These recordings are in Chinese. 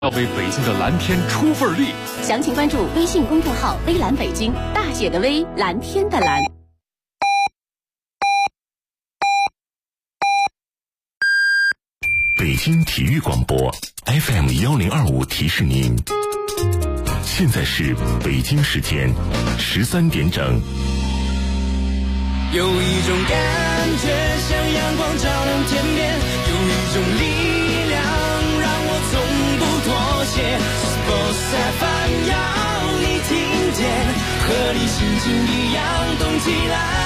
要为北京的蓝天出份力。 详情关注微信公众号“微蓝北京”，大写的微，蓝天的蓝。 北京体育广播 FM1025提示您，现在是北京时间13点整。 有一种感觉像阳光照亮天边，有一种力量让我从不妥协。Sports FM 要你听见，和你心情一样动起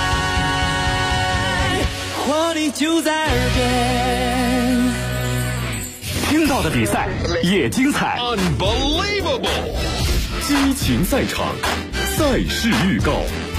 来，活力就在耳边。 听到的比赛也精彩 Unbelievable， 激情赛场，赛事预告。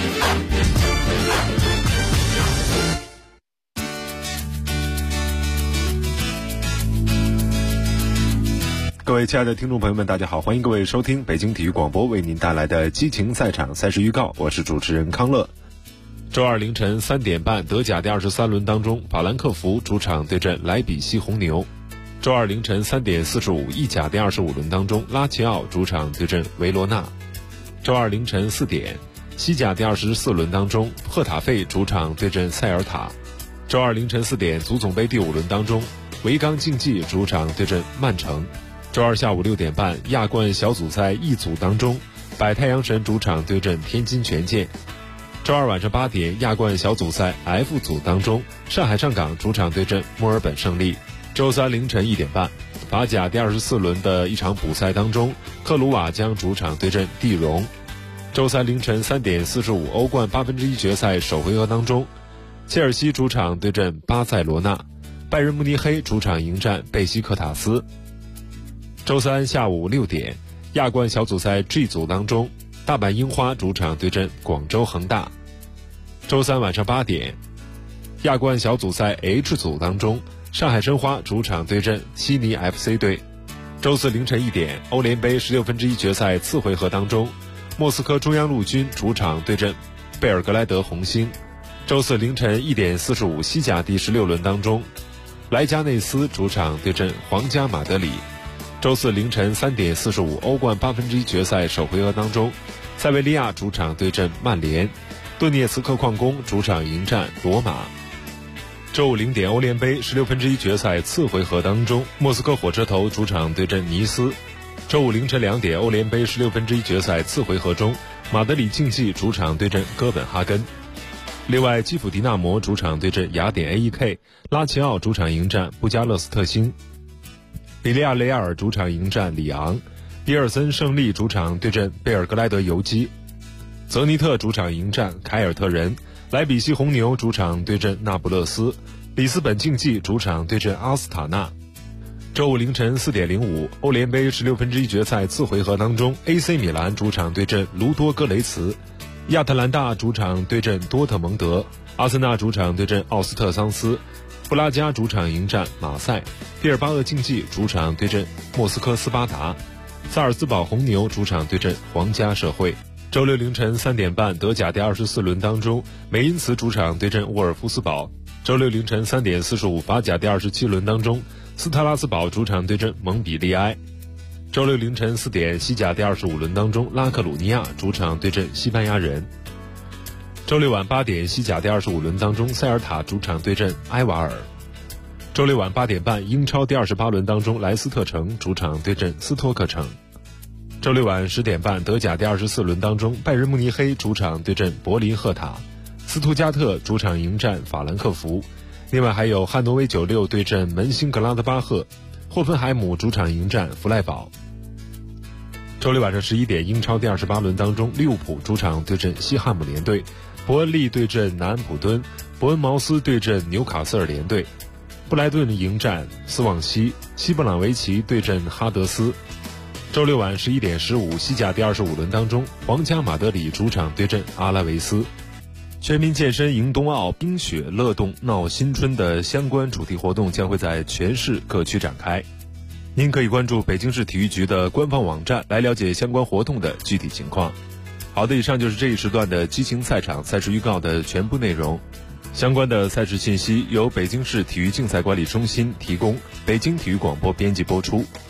各位亲爱的听众朋友们，大家好，欢迎各位收听北京体育广播为您带来的激情赛场赛事预告，我是主持人康乐。 周二凌晨3点半，德甲第23轮当中，法兰克福主场对阵莱比锡红牛。周二凌晨3点45，意甲第25轮当中，拉齐奥主场对阵维罗纳。周二凌晨4点，西甲第24轮当中，赫塔费主场对阵塞尔塔。周二凌晨4点，足总杯第5轮当中，维冈竞技主场对阵曼城。周二下午6点半，亚冠小组赛 E 组当中，百太阳神主场对阵天津权健。周二晚上8点，亚冠小组赛 F 组当中，上海上港主场对阵墨尔本胜利。周三凌晨1点半，法甲第24轮的一场补赛当中，克鲁瓦将主场对阵蒂荣。周三凌晨3点45，欧冠1/8决赛首回合当中，切尔西主场对阵巴塞罗那，拜仁慕尼黑主场迎战贝西克塔斯。周三下午6点，亚冠小组赛 G 组当中，大阪樱花主场对阵广州恒大。周三晚上8点，亚冠小组赛 H 组当中，上海申花主场对阵悉尼 FC 队。周四凌晨1点，欧联杯16分之一决赛次回合当中，莫斯科中央陆军主场对阵贝尔格莱德红星。周四凌晨1点45，西甲第16轮当中，莱加内斯主场对阵皇家马德里。周四凌晨3点45，欧冠1/8决赛首回合当中，塞维利亚主场对阵曼联，顿涅茨克矿工主场迎战罗马。周五0点，欧联杯16分之一决赛次回合当中，莫斯科火车头主场对阵尼斯。周五凌晨2点，欧联杯16分之一决赛次回合中，马德里竞技主场对阵哥本哈根。另外，基辅迪纳摩主场对阵雅典 AEK， 拉齐奥主场迎战布加勒斯特星。比利亚雷亚尔主场迎战里昂，比尔森胜利主场对阵贝尔格莱德游击，泽尼特主场迎战凯尔特人，莱比锡红牛主场对阵那不勒斯，里斯本竞技主场对阵阿斯塔纳。周五凌晨4点05，欧联杯16分之一决赛次回合当中， AC 米兰主场对阵卢多戈雷茨，亚特兰大主场对阵多特蒙德，阿森纳主场对阵奥斯特桑斯，布拉加主场迎战马赛，毕尔巴鄂竞技主场对阵莫斯科斯巴达，萨尔茨堡红牛主场对阵皇家社会。周六凌晨3点半，德甲第24轮当中，梅因茨主场对阵沃尔夫斯堡。周六凌晨3点45，法甲第27轮当中，斯特拉斯堡主场对阵蒙彼利埃。周六凌晨4点，西甲第25轮当中，拉克鲁尼亚主场对阵西班牙人。周六晚8点，西甲第25轮当中，塞尔塔主场对阵埃瓦尔。周六晚8点半，英超第28轮当中，莱斯特城主场对阵斯托克城。周六晚10点半，德甲第24轮当中，拜仁慕尼黑主场对阵柏林赫塔，斯图加特主场迎战法兰克福。另外还有汉诺威96对阵门兴格拉德巴赫，霍芬海姆主场迎战弗赖堡。周六晚上11点，英超第28轮当中，利物浦主场对阵西汉姆联队，伯恩利对阵南安普敦，伯恩茅斯对阵纽卡斯尔联队，布莱顿迎战斯旺西，西布朗维奇对阵哈德斯。周六晚11点15，西甲第25轮当中，皇家马德里主场对阵阿拉维斯。全民健身迎冬奥，冰雪乐动闹新春的相关主题活动将会在全市各区展开。您可以关注北京市体育局的官方网站来了解相关活动的具体情况。好的，以上就是这一时段的激情赛场赛事预告的全部内容。相关的赛事信息由北京市体育竞赛管理中心提供，北京体育广播编辑播出。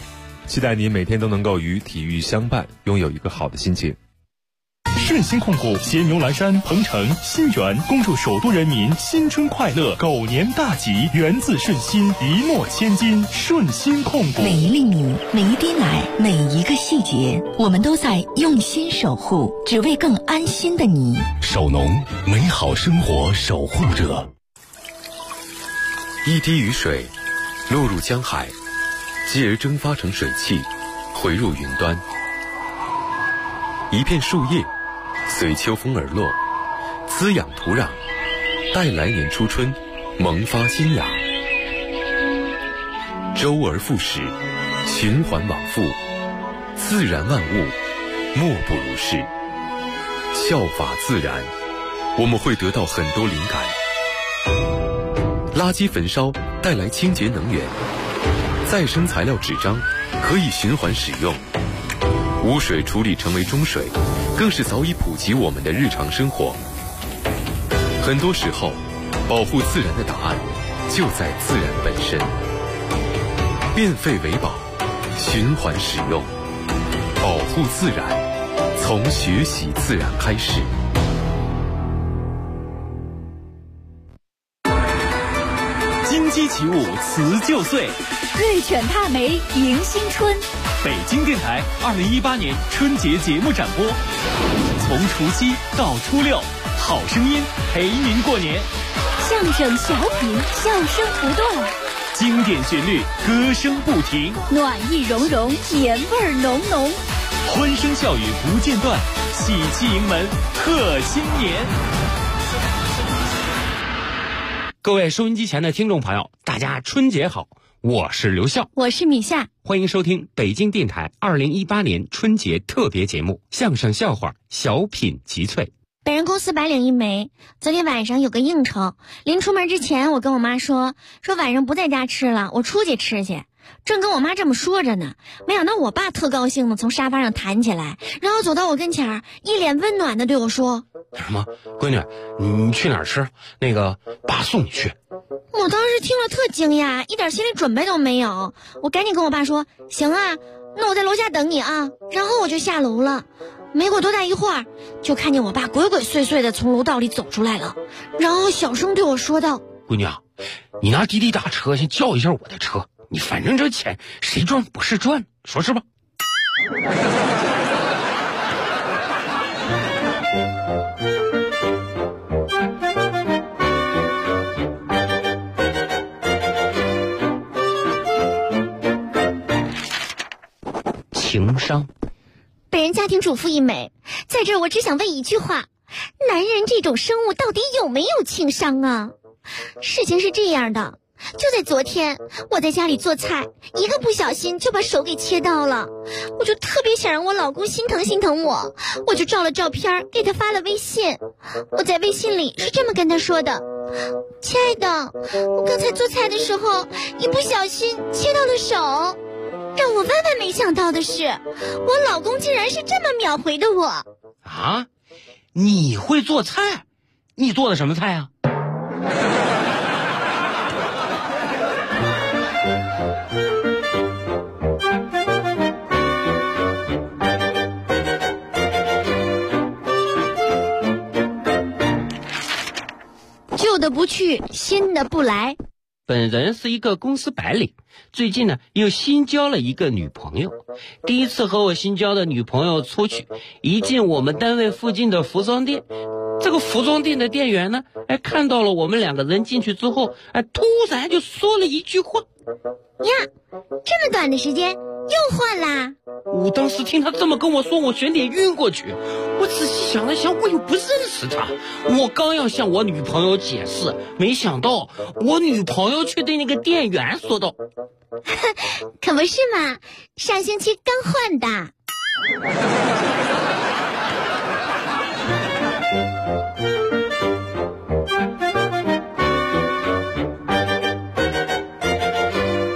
期待你每天都能够与体育相伴，拥有一个好的心情。 顺心控股携牛栏山、鹏城、新源恭祝首都人民新春快乐，狗年大吉，源自顺心，一诺千金。顺心控股， 每一粒米，每一滴奶，每一个细节，我们都在用心守护，只为更安心的你。 守农，美好生活守护者。一滴雨水落入江海，继而蒸发成水汽，回入云端。一片树叶随秋风而落，滋养土壤，待来年初春萌发新芽。周而复始，循环往复，自然万物莫不如是。效法自然，我们会得到很多灵感。垃圾焚烧带来清洁能源，再生材料纸张可以循环使用，污水处理成为中水，更是早已普及我们的日常生活。很多时候，保护自然的答案就在自然本身。变废为宝，循环使用，保护自然，从学习自然开始。 金鸡起舞辞旧岁， 瑞犬踏梅迎新春。 北京电台2018年春节节目展播，从除夕到初六，好声音陪您过年。 相声小品，笑声不断， 经典旋律，歌声不停， 暖意融融，年味浓浓， 欢声笑语不间断，喜气迎门贺新年。 各位收音机前的听众朋友，大家春节好，我是刘笑， 我是米夏， 欢迎收听北京电台2018年春节特别节目，相声笑话小品集萃。 本人公司白领一枚，昨天晚上有个应酬，临出门之前我跟我妈说晚上不在家吃了，我出去吃去。正跟我妈这么说着呢，没想到我爸特高兴的从沙发上弹起来，然后走到我跟前儿，一脸温暖的对我说： 什么？闺女，你去哪儿吃？那个爸送你去。 我当时听了特惊讶，一点心理准备都没有。我赶紧跟我爸说：行啊，那我在楼下等你啊。然后我就下楼了。没过多大一会儿，就看见我爸鬼鬼祟祟的从楼道里走出来了，然后小声对我说道： 闺女啊，你拿滴滴打车先叫一下我的车，你反正这钱谁赚不是赚，说是吧？情商。 本人家庭主妇一枚，在这儿我只想问一句话：男人这种生物到底有没有情商啊？事情是这样的，就在昨天，我在家里做菜，一个不小心就把手给切到了。我就特别想让我老公心疼心疼我，我就照了照片给他发了微信。我在微信里是这么跟他说的：亲爱的，我刚才做菜的时候一不小心切到了手。让我万万没想到的是，我老公竟然是这么秒回的我。 啊，你会做菜？你做的什么菜啊？ 旧的不去，新的不来。 本人是一个公司白领，最近呢又新交了一个女朋友。第一次和我新交的女朋友出去，一进我们单位附近的服装店，这个服装店的店员呢，看到了我们两个人进去之后，突然就说了一句话： 呀，这么短的时间又换啦！ 我当时听他这么跟我说，我悬点晕过去。我仔细想了想，我又不认识他。我刚要向我女朋友解释，没想到我女朋友却对那个店员说道： 可不是嘛，上星期刚换的。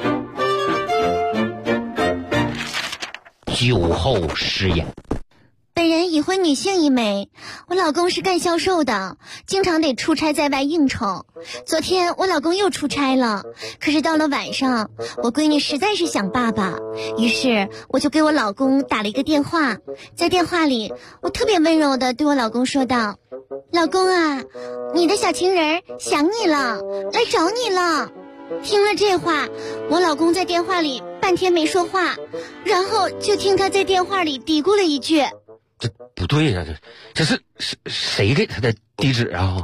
酒后失言。 本人已婚女性一枚，我老公是干销售的，经常得出差在外应酬。昨天我老公又出差了，可是到了晚上，我闺女实在是想爸爸，于是我就给我老公打了一个电话。在电话里，我特别温柔地对我老公说道：老公啊，你的小情人想你了，来找你了。听了这话，我老公在电话里半天没说话，然后就听他在电话里嘀咕了一句： 这不对呀，这是谁给他的地址啊？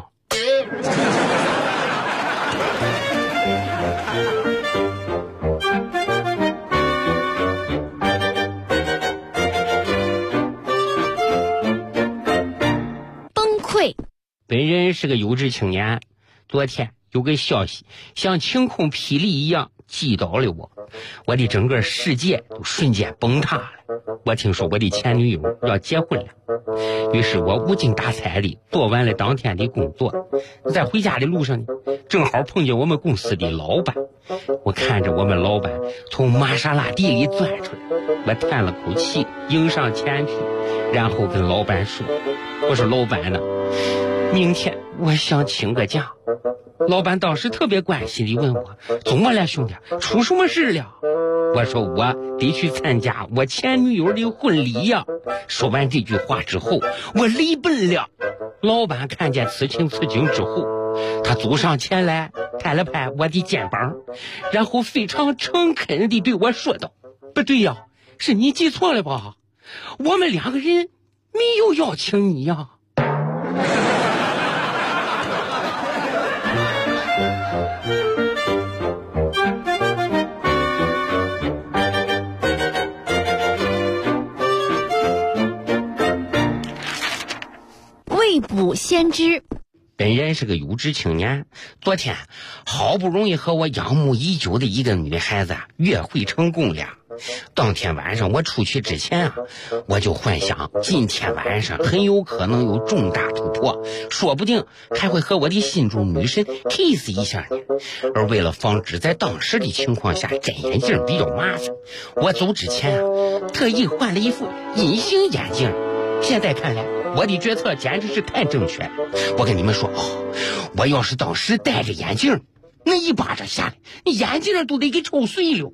崩溃。 本人是个有志青年，昨天有个消息像晴空霹雳一样击倒了我的整个世界都瞬间崩塌了。我听说我的前女友要结婚了，于是我无精打采的做完了当天的工作，在回家的路上呢，正好碰见我们公司的老板。我看着我们老板从玛莎拉蒂里钻出来，我叹了口气，迎上前去，然后跟老板说：我说老板呢，明天我想请个假。老板当时特别关心地问我：怎么了兄弟，出什么事了？我说我得去参加我前女友的婚礼呀。说完这句话之后，我离奔了。老板看见此情此景之后，他走上前来拍了拍我的肩膀，然后非常诚恳地对我说道：不对呀，是你记错了吧，我们两个人没有邀请你呀。 未卜先知。 本人是个有志青年，昨天好不容易和我仰慕已久的一个女孩子约会成功了。当天晚上我出去之前我就幻想今天晚上很有可能有重大突破，说不定还会和我的心中女神 kiss 一下呢。而为了防止在当时的情况下摘眼镜比较麻烦，我走之前特意换了一副隐形眼镜。现在看来我的决策简直是太正确了。我跟你们说我要是当时戴着眼镜，那一巴掌下来，眼镜都得给抽碎了。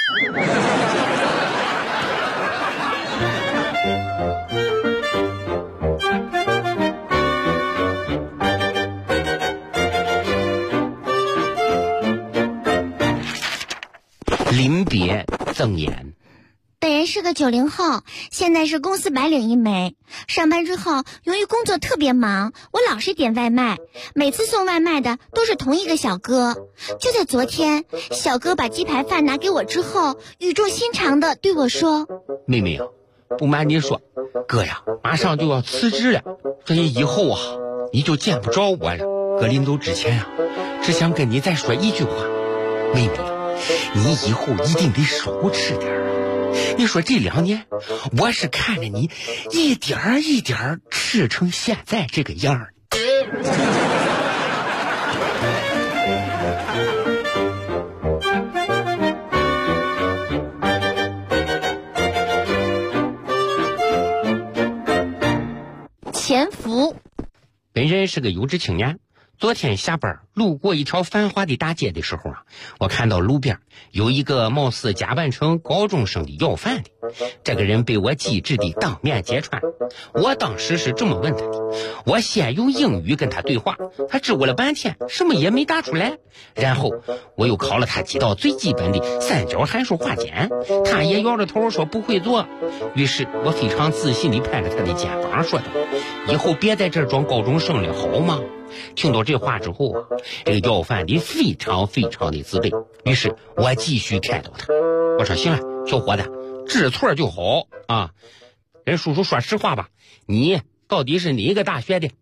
临别赠言。 本人是个90后，现在是公司白领一枚。上班之后，由于工作特别忙，我老是点外卖，每次送外卖的都是同一个小哥。就在昨天，小哥把鸡排饭拿给我之后，语重心长地对我说： 妹妹啊，不瞒你说，哥呀马上就要辞职了，所以以后你就见不着我了。哥临走之前只想跟你再说一句话，妹妹你以后一定得少吃点。你说这2年我是看着你一点一点吃成现在这个样儿。 潜伏。 本人是个有志青年，昨天下班路过一条繁华的大街的时候我看到路边有一个貌似假扮成高中生的要饭的，这个人被我机智地当面揭穿。我当时是这么问他的，我先用英语跟他对话，他支吾了半天什么也没答出来，然后我又考了他几道最基本的三角函数化简，他也摇着头说不会做。于是我非常自信地拍着他的肩膀说道：以后别在这儿装高中生了好吗？听到这话之后这个要饭的非常非常的自卑，于是我继续开导他，我说行了，小伙子，知错就好啊。人叔叔说实话吧，你到底是哪个大学的？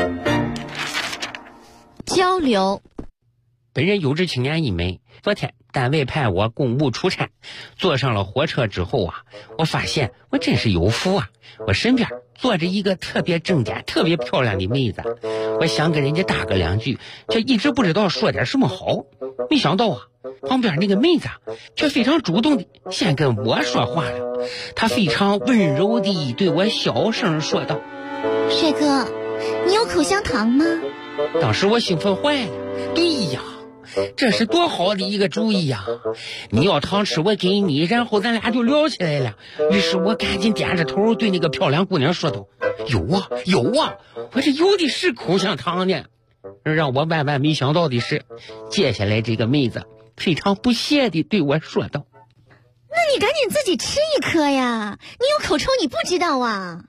交流。 本人有志青年一枚，昨天单位派我公务出差，坐上了火车之后啊，我发现我真是有福啊！我身边坐着一个特别正点、特别漂亮的妹子，我想跟人家搭个两句，却一直不知道说点什么好。没想到啊，旁边那个妹子却非常主动的先跟我说话了。她非常温柔的对我小声说道：“ 帅哥，你有口香糖吗？” 当时我兴奋坏了，对呀，这是多好的一个主意呀！你要糖吃我给你，然后咱俩就聊起来了。于是我赶紧点着头对那个漂亮姑娘说道：“有啊有啊，我这有的是口香糖呢。”让我万万没想到的是，接下来这个妹子非常不屑地对我说道：“ 那你赶紧自己吃一颗呀，你有口臭你不知道啊。”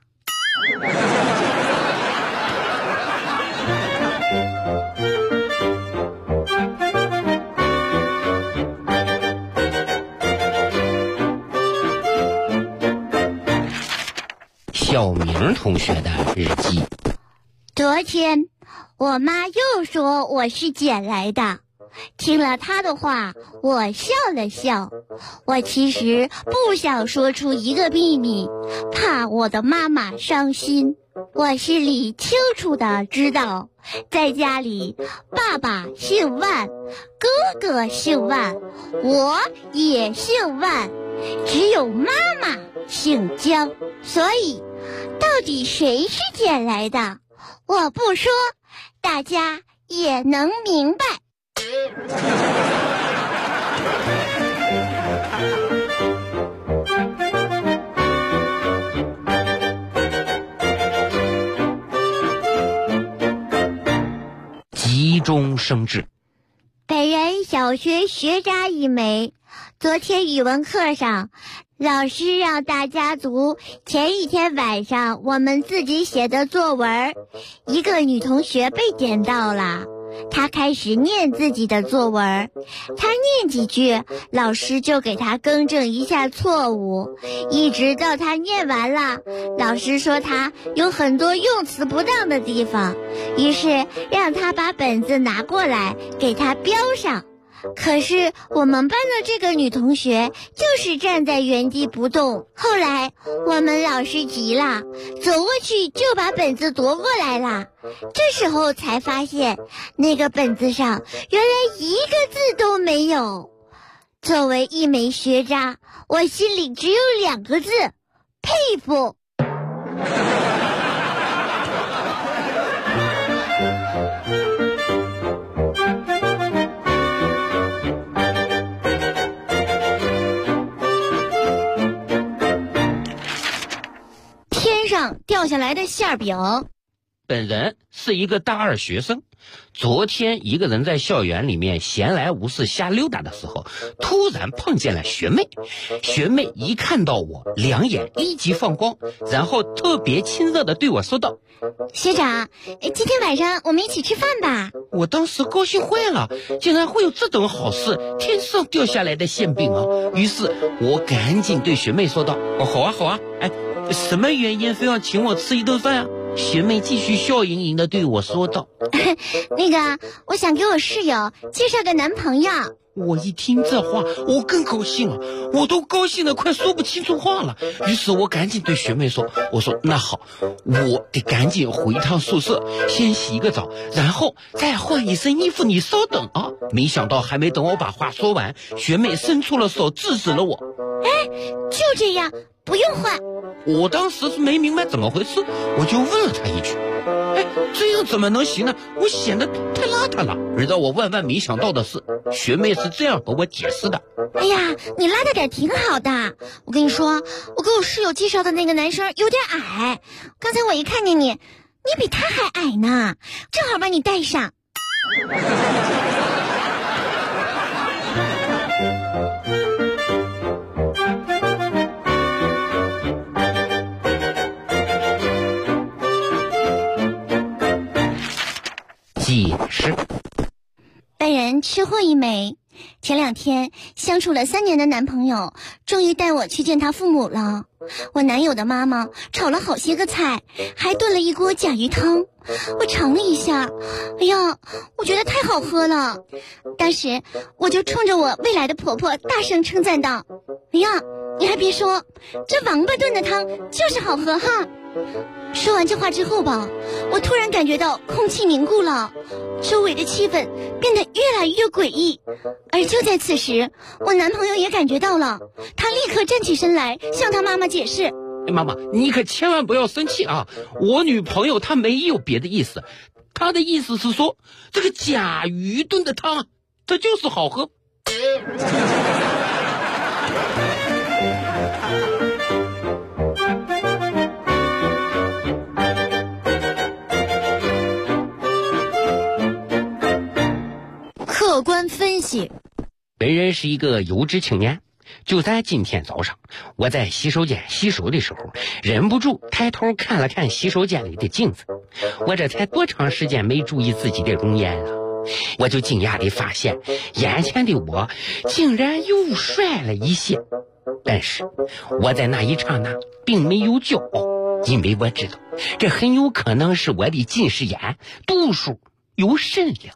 小明同学的日记。 昨天我妈又说我是捡来的，听了她的话，我笑了笑。我其实不想说出一个秘密，怕我的妈妈伤心。我心里清楚的知道，在家里爸爸姓万，哥哥姓万，我也姓万，只有妈妈姓江。所以到底谁是捡来的，我不说，大家也能明白。 急中生智。 本人小学学渣一枚。昨天语文课上，老师让大家读前一天晚上我们自己写的作文。一个女同学被点到了，她开始念自己的作文，她念几句，老师就给她更正一下错误，一直到她念完了，老师说她有很多用词不当的地方，于是让她把本子拿过来给她标上。可是我们班的这个女同学就是站在原地不动。后来我们老师急了，走过去就把本子夺过来了。这时候才发现，那个本子上原来一个字都没有。作为一枚学渣，我心里只有2个字：佩服。掉下来的馅饼。 本人是一个大2学生，昨天一个人在校园里面闲来无事瞎溜达的时候，突然碰见了学妹。学妹一看到我，两眼立即放光，然后特别亲热的对我说道：“ 学长，今天晚上我们一起吃饭吧。” 我当时高兴坏了，竟然会有这种好事，天上掉下来的馅饼啊！于是我赶紧对学妹说道：“哦，好啊好啊，哎，什么原因非要请我吃一顿饭啊？”学妹继续笑盈盈的对我说道：“ 那个，我想给我室友介绍个男朋友。” 我一听这话，我更高兴了，我都高兴得快说不清楚话了。于是我赶紧对学妹说：“我说那好，我得赶紧回一趟宿舍，先洗一个澡，然后再换一身衣服，你稍等啊。”没想到还没等我把话说完，学妹伸出了手制止了我。 哎，就这样，不用换。 我当时是没明白怎么回事，我就问了她一句：“哎，这样怎么能行呢？我显得太邋遢了。”而让我万万没想到的是，学妹是这样和我解释的：“ 哎呀，你邋遢点挺好的。我跟你说，我给我室友介绍的那个男生有点矮，刚才我一看见你比他还矮呢，正好把你带上。” 解释。 本人吃货一枚。 前2天相处了3年的男朋友终于带我去见他父母了。我男友的妈妈炒了好些个菜，还炖了一锅甲鱼汤。我尝了一下，哎呀，我觉得太好喝了。当时我就冲着我未来的婆婆大声称赞道：哎呀，你还别说，这王八炖的汤就是好喝哈。说完这话之后吧，我突然感觉到空气凝固了，周围的气氛变得越来越诡异。而就在此时，我男朋友也感觉到了，他立刻站起身来向他妈妈解释： 妈妈，你可千万不要生气啊！我女朋友她没有别的意思，她的意思是说，这个甲鱼炖的汤，它就是好喝。 客观分析， 本人是一个有志青年。就在今天早上，我在洗手间洗手的时候，忍不住抬头看了看洗手间里的镜子。我这才多长时间没注意自己的容颜啊，我就惊讶地发现，眼前的我竟然又帅了一些。但是我在那一刹那并没有骄傲，因为我知道这很有可能是我的近视眼度数有甚良。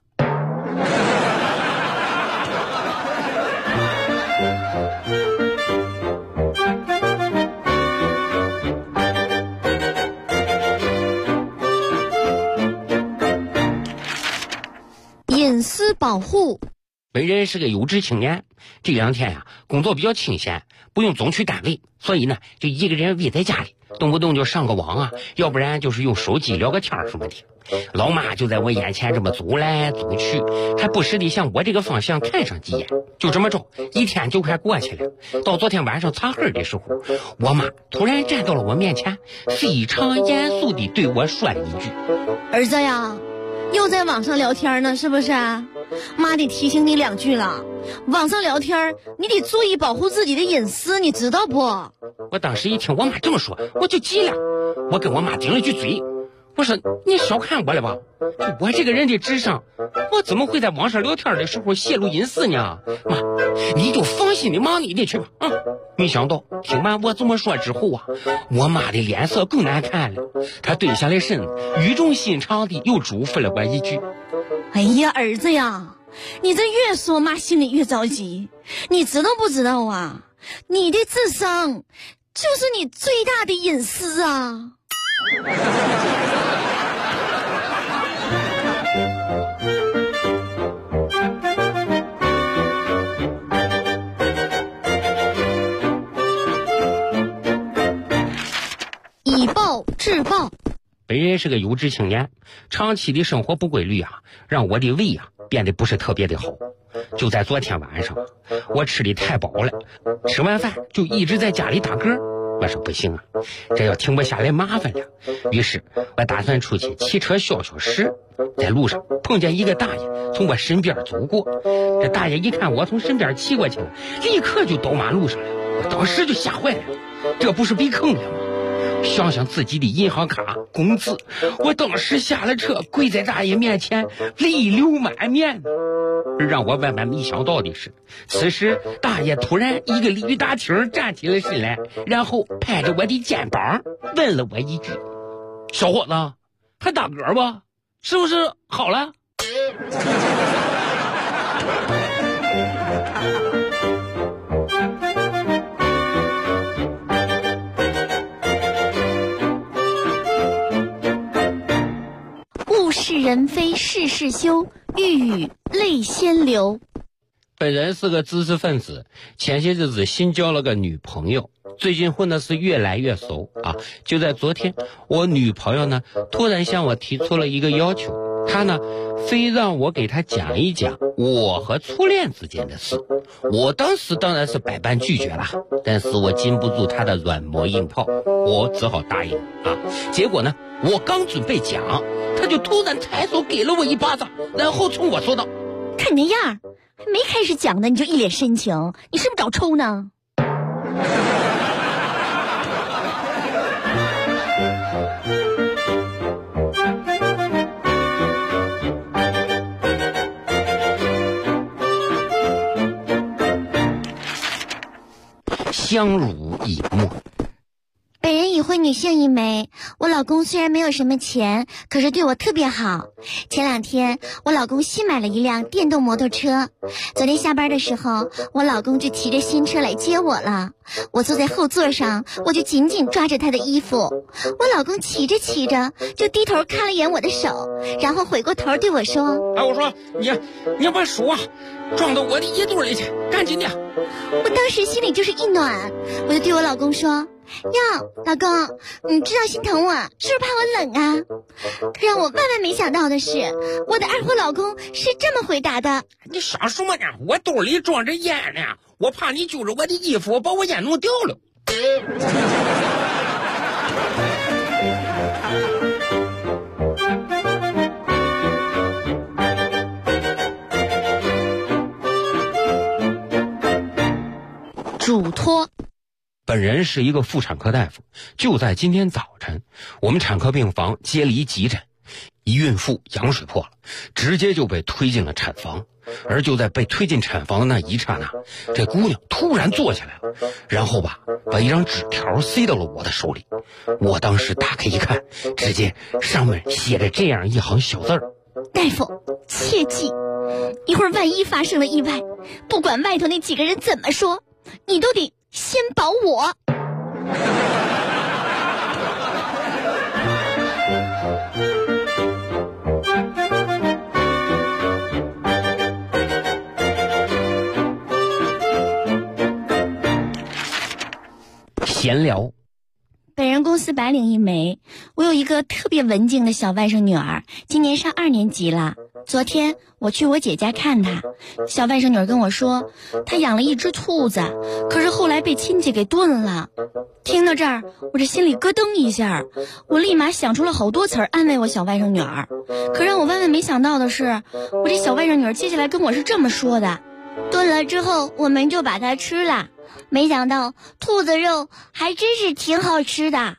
隐私保护。 本人是个有志青年，这2天呀，工作比较清闲，不用总去单位，所以呢，就一个人窝在家里，动不动就上个网啊，要不然就是用手机聊个天什么的。老妈就在我眼前这么走来走去，还不时地向我这个方向看上几眼。就这么着，1天就快过去了。到昨天晚上擦黑的时候，我妈突然站到了我面前，非常严肃地对我说了一句： 儿子呀，又在网上聊天呢，是不是？妈得提醒你2句了，网上聊天你得注意保护自己的隐私，你知道不？ 我当时一听我妈这么说，我就急了，我跟我妈顶了句嘴，我说你小看我了吧，我这个人的智商，我怎么会在网上聊天的时候泄露隐私呢？妈，你就放心的忙你的去吧啊！没想到听完我这么说之后啊，我妈的脸色更难看了，她蹲下了身，语重心长的又嘱咐了我一句： 哎呀，儿子呀，你这越说妈心里越着急，你知道不知道啊？你的智商就是你最大的隐私啊！以暴制暴。 本人是个有志青年，长期的生活不规律啊，让我的胃啊变得不是特别的好。就在昨天晚上，我吃的太饱了，吃完饭就一直在家里打嗝。我说不行啊，这要停不下来麻烦了。于是我打算出去骑车消消食。在路上碰见一个大爷从我身边走过，这大爷一看我从身边骑过去了，立刻就倒马路上了。我当时就吓坏了，这不是被坑了吗？想想自己的银行卡、工资，我当时下了车，跪在大爷面前，泪流满面。让我万万没想到的是，此时大爷突然一个鲤鱼打挺站起了身来，然后拍着我的肩膀问了我一句：小伙子，还打嗝吧？是不是好了？ 物是人非事事休，欲语泪先流。 本人是个知识分子，前些日子新交了个女朋友，最近混的是越来越熟啊。就在昨天，我女朋友呢突然向我提出了一个要求，她呢非让我给她讲一讲我和初恋之间的事。我当时当然是百般拒绝了，但是我禁不住她的软磨硬泡，我只好答应啊。结果呢，我刚准备讲，她就突然抬手给了我一巴掌，然后冲我说道： 看你那样，还没开始讲呢你就一脸深情，你是不是找抽呢？ 相濡以沫。 本人已婚女性一枚，我老公虽然没有什么钱，可是对我特别好。前2天我老公新买了一辆电动摩托车，昨天下班的时候，我老公就骑着新车来接我了。我坐在后座上，我就紧紧抓着他的衣服。我老公骑着骑着就低头看了一眼我的手，然后回过头对我说： 我说你把手装到我的衣兜里去，赶紧的。 我当时心里就是一暖，我就对我老公说：哟，老公，你知道心疼我，是不是怕我冷啊？让我万万没想到的是，我的二货老公是这么回答的： 你说什么呢？我兜里装着烟呢，我怕你揪着我的衣服把我烟弄掉了。 嘱托。 本人是一个妇产科大夫，就在今天早晨，我们产科病房接了一急诊，一孕妇羊水破了，直接就被推进了产房。而就在被推进产房的那一刹那，这姑娘突然坐起来了，然后把一张纸条塞到了我的手里。我当时打开一看，只见上面写着这样一行小字儿： 大夫，切记，一会儿万一发生了意外，不管外头那几个人怎么说，你都得先保我。 闲聊。 本人公司白领一枚，我有一个特别文静的小外甥女儿，今年上2年级了。昨天我去我姐家看她，小外甥女儿跟我说，她养了一只兔子，可是后来被亲戚给炖了。听到这儿，我这心里咯噔一下，我立马想出了好多词儿安慰我小外甥女儿。可让我万万没想到的是，我这小外甥女儿接下来跟我是这么说的：炖了之后我们就把它吃了，没想到兔子肉还真是挺好吃的。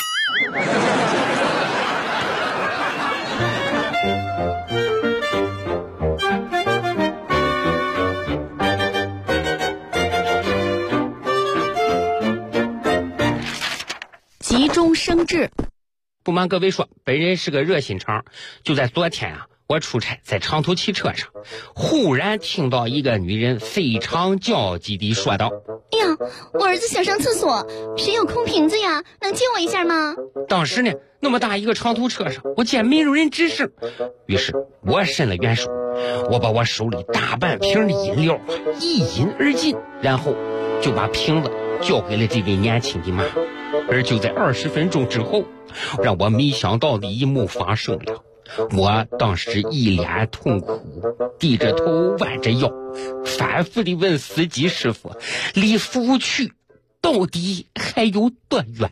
急中生智。 不瞒各位说，本人是个热心肠。就在昨天我出差在长途汽车上，忽然听到一个女人非常焦急地说道： 哎呀，我儿子想上厕所，谁有空瓶子呀？能借我一下吗？ 当时呢，那么大一个长途车上，我见没有人吱声，于是我伸了援手，我把我手里大半瓶的饮料一饮而尽，然后就把瓶子交给了这位年轻的妈。而就在20分钟之后，让我没想到的一幕发生了。我当时一脸痛苦，低着头弯着腰，反复地问司机师傅，离服务区到底还有多远？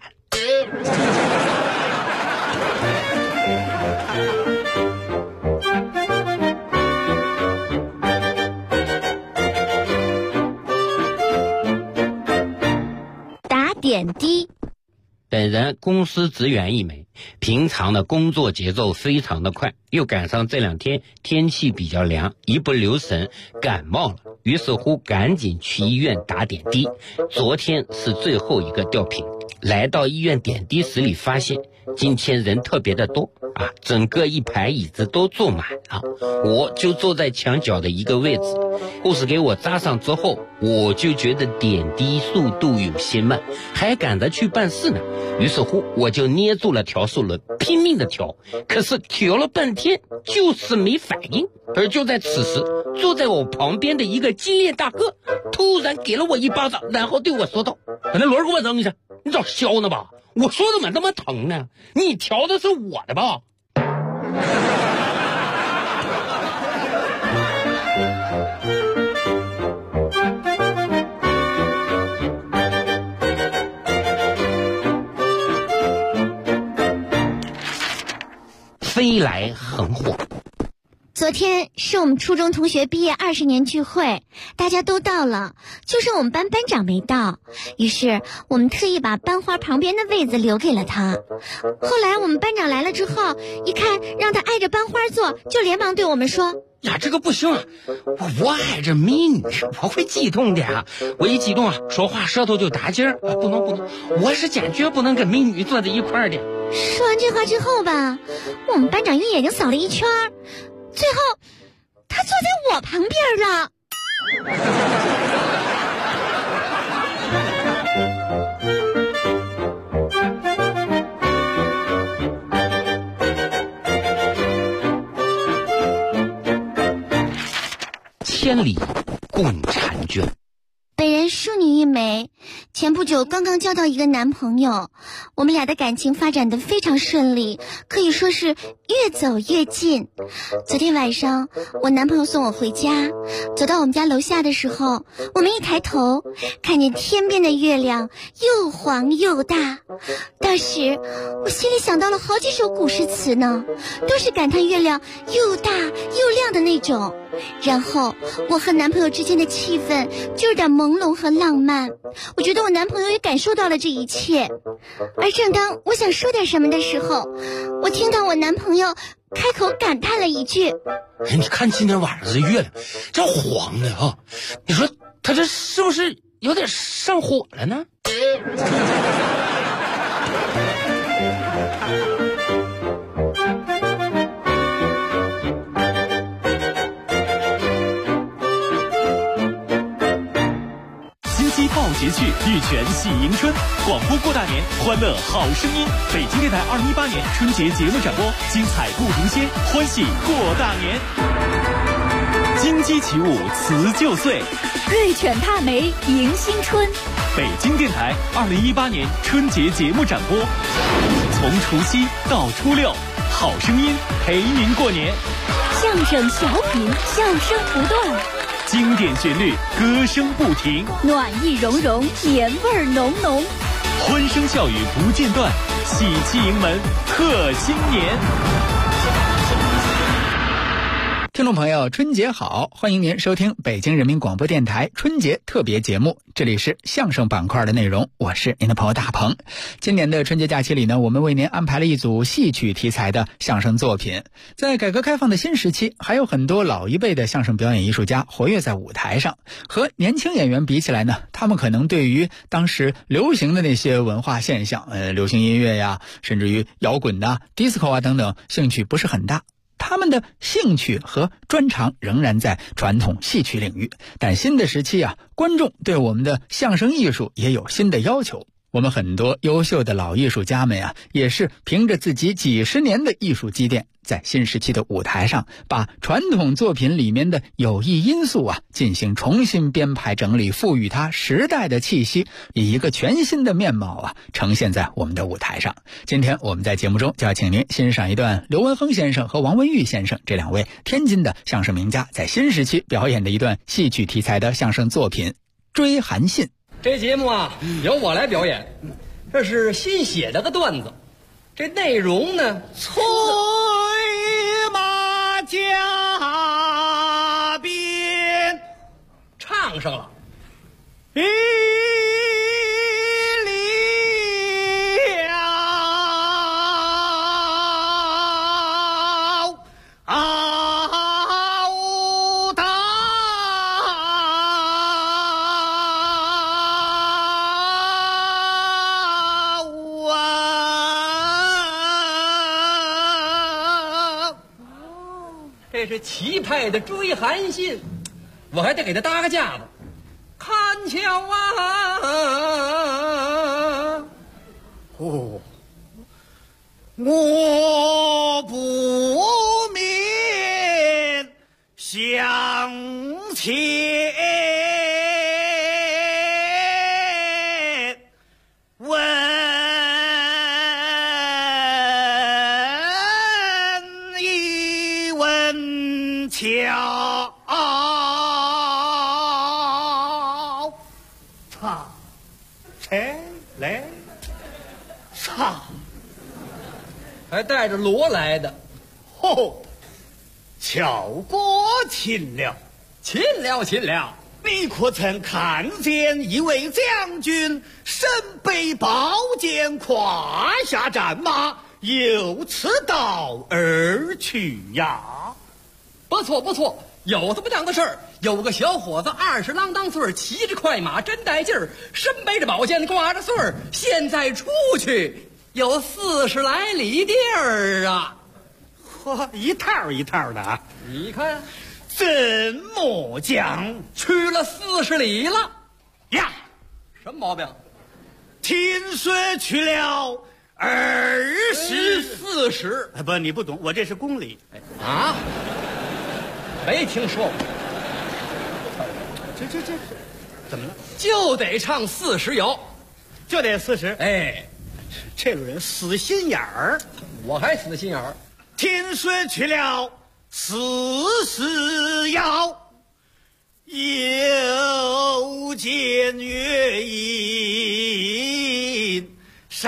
打点滴。 本人公司职员一枚，平常的工作节奏非常的快，又赶上这2天天气比较凉，一不留神感冒了，于是乎赶紧去医院打点滴。昨天是最后一个吊瓶，来到医院点滴室里发现今天人特别的多整个一排椅子都坐满了，我就坐在墙角的一个位置。护士给我扎上之后，我就觉得点滴速度有些慢，还赶着去办事呢。于是乎我就捏住了调速轮，拼命的调，可是调了半天就是没反应。而就在此时，坐在我旁边的一个金链大哥突然给了我一巴掌，然后对我说道：把那轮给我扔一下，你找削呢吧？我说怎么那么疼呢？你调的是我的吧？飞来横祸。 昨天是我们初中同学毕业20年聚会，大家都到了，就剩我们班班长没到，于是我们特意把班花旁边的位子留给了他。后来我们班长来了之后，一看让他挨着班花坐，就连忙对我们说： 呀，这个不行啊！我爱这美女，我会激动的啊！我一激动啊，说话舌头就打劲儿啊！不能，我是坚决不能跟美女坐在一块儿的。 说完这话之后吧，我们班长用眼睛扫了一圈，最后他坐在我旁边了。 千里共婵娟。 本人淑女一枚，前不久刚刚交到一个男朋友，我们俩的感情发展得非常顺利，可以说是越走越近。昨天晚上我男朋友送我回家，走到我们家楼下的时候，我们一抬头看见天边的月亮又黄又大，当时我心里想到了好几首古诗词呢，都是感叹月亮又大又亮的那种。然后我和男朋友之间的气氛就有点朦胧和浪漫，我觉得我男朋友也感受到了这一切。而正当我想说点什么的时候，我听到我男朋友开口感叹了一句： 哎，你看今天晚上这月亮这黄的啊，你说他这是不是有点上火了呢？ 报捷趣，玉泉喜迎春，广播过大年，欢乐好声音。北京电台2018年春节节目展播，精彩不停歇，欢喜过大年。金鸡起舞辞旧岁， 瑞犬踏梅迎新春。 北京电台2018年春节节目展播，从除夕到初六，好声音陪您过年。 相声小品，笑声不断。 经典旋律，歌声不停， 暖意融融，年味儿浓浓， 欢声笑语不间断，喜气迎门贺新年。 听众朋友，春节好，欢迎您收听北京人民广播电台春节特别节目，这里是相声板块的内容，我是您的朋友大鹏。今年的春节假期里呢，我们为您安排了一组戏曲题材的相声作品。在改革开放的新时期，还有很多老一辈的相声表演艺术家活跃在舞台上，和年轻演员比起来呢，他们可能对于当时流行的那些文化现象，流行音乐呀，甚至于摇滚啊、disco 啊等等，兴趣不是很大。他们的兴趣和专长仍然在传统戏曲领域，但新的时期啊，观众对我们的相声艺术也有新的要求。我们很多优秀的老艺术家们啊，也是凭着自己几十年的艺术积淀，在新时期的舞台上，把传统作品里面的有益因素啊，进行重新编排整理，赋予它时代的气息，以一个全新的面貌啊，呈现在我们的舞台上。今天我们在节目中就要请您欣赏一段刘文亨先生和王文玉先生这两位天津的相声名家在新时期表演的一段戏曲题材的相声作品《追韩信》。 这节目啊，由我来表演，这是新写的个段子，这内容呢，催马加鞭，唱上了，一这是齐派的追韩信，我还得给他搭个架子。看瞧啊，哦，我不免向前问。瞧，唱，谁来？唱，还带着锣来的。哦，巧过秦了，秦了，秦了！你可曾看见一位将军身背宝剑，胯下战马，由此道而去呀？ 不错不错，有这么档子事儿。有个小伙子20郎当岁，骑着快马真带劲儿，身背着宝剑挂着穗儿，现在出去有40来里地儿啊！ 嚯，一套一套的啊！ 你看， 怎么讲？ 去了40里了呀？ 什么毛病？ 听说去了40，40。不，你不懂，我这是公里。 啊？没听说过。 这怎么了？ 就得唱40谣， 就得40。 哎， 这种人死心眼儿。 我还死心眼儿。 听说去了40谣，又见月影上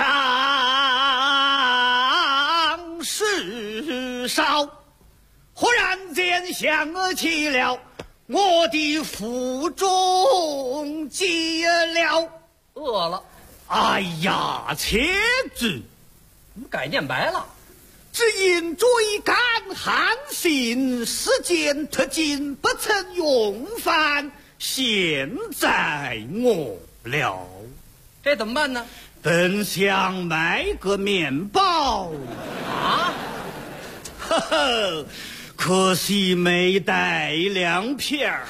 世少，忽然间想起了我的腹中饥了， 饿了。 哎呀，且知怎么改念白了？ 只因追赶韩信，时间特紧，不曾用饭，现在饿了。 这怎么办呢？ 本想买个面包啊， 呵呵，可惜没带2片儿。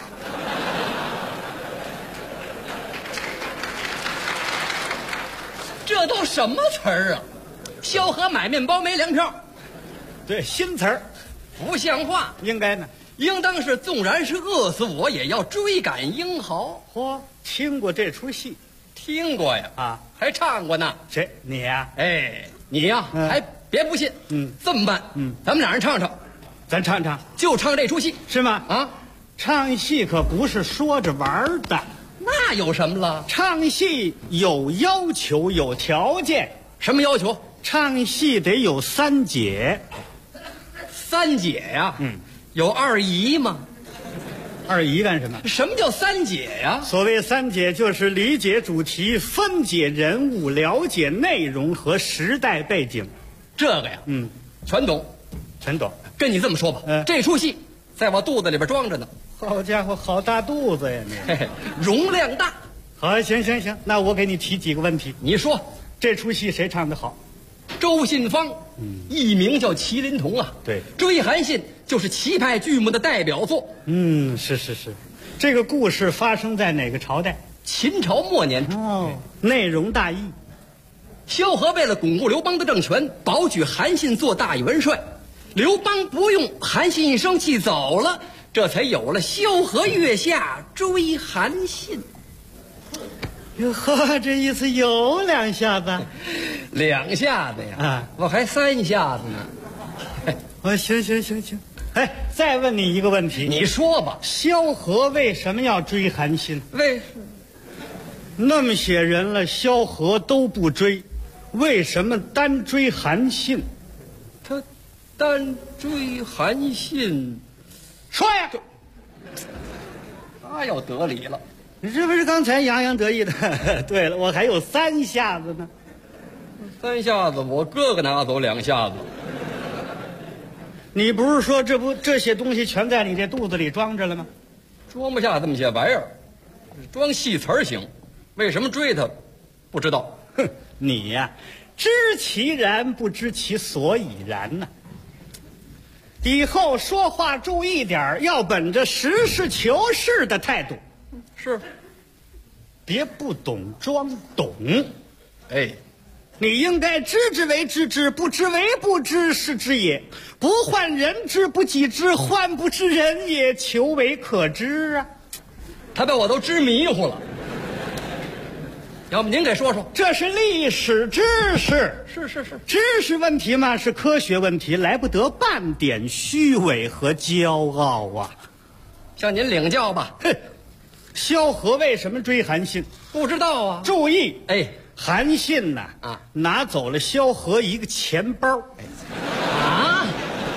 这都什么词儿啊？萧何买面包没2票。 对，新词儿， 不像话。 应该呢， 应当是纵然是饿死我，也要追赶英豪。 嚯，听过这出戏？ 听过呀， 啊， 还唱过呢。 谁？你呀？ 哎，你呀，还别不信。这么办？咱们俩人唱唱， 咱唱唱， 就唱这出戏， 是吗？ 啊， 唱戏可不是说着玩的， 那有什么了？ 唱戏有要求，有条件。 什么要求？ 唱戏得有3姐。 3姐呀？有2姨吗 ？2姨干什么？ 什么叫3姐呀？ 所谓3姐，就是理解主题，分解人物，了解内容和时代背景。 这个呀，全懂， 全懂。 跟你这么说吧，这出戏在我肚子里边装着呢。 好家伙，好大肚子呀你！ 嘿嘿，容量大。 好，行，那我给你提几个问题。 你说这出戏谁唱得好？ 周信芳，艺名叫麒麟童啊。 对， 追韩信就是齐派剧目的代表作。 是。这个故事发生在哪个朝代？ 秦朝末年。 哦，内容大意。 萧何为了巩固刘邦的政权，保举韩信做大元帅，刘邦不用，韩信一生气走了，这才有了萧何月下追韩信。 哟呵，这意思有2下子 ，2下子呀！ 啊， 我还3下子呢。 行。哎，再问你一个问题， 你说吧。 萧何为什么要追韩信？那么些人了，萧何都不追，为什么单追韩信？ 他单追韩信， 说呀！ 他要得理了。 你是不是刚才洋洋得意的？对了，我还有3下子呢。 3下子，我哥哥拿走2下子。 你不是说这些东西全在你这肚子里装着了吗？ 装不下这么些玩意儿，装戏词儿行。为什么追他？不知道。 哼，你呀，知其然不知其所以然呢。以后说话注意点，要本着实事求是的态度。 是， 别不懂装懂。 哎， 你应该知之为知之，不知为不知，是知也。不患人之不己知，患不知人也，求为可知啊。 他把我都知迷糊了。要不您给说说？ 这是历史知识。 是， 知识问题嘛，是科学问题，来不得半点虚伪和骄傲啊。 向您领教吧。 哼，萧何为什么追韩信？ 不知道啊。 注意， 哎， 韩信呐，拿走了萧何一个钱包， 啊，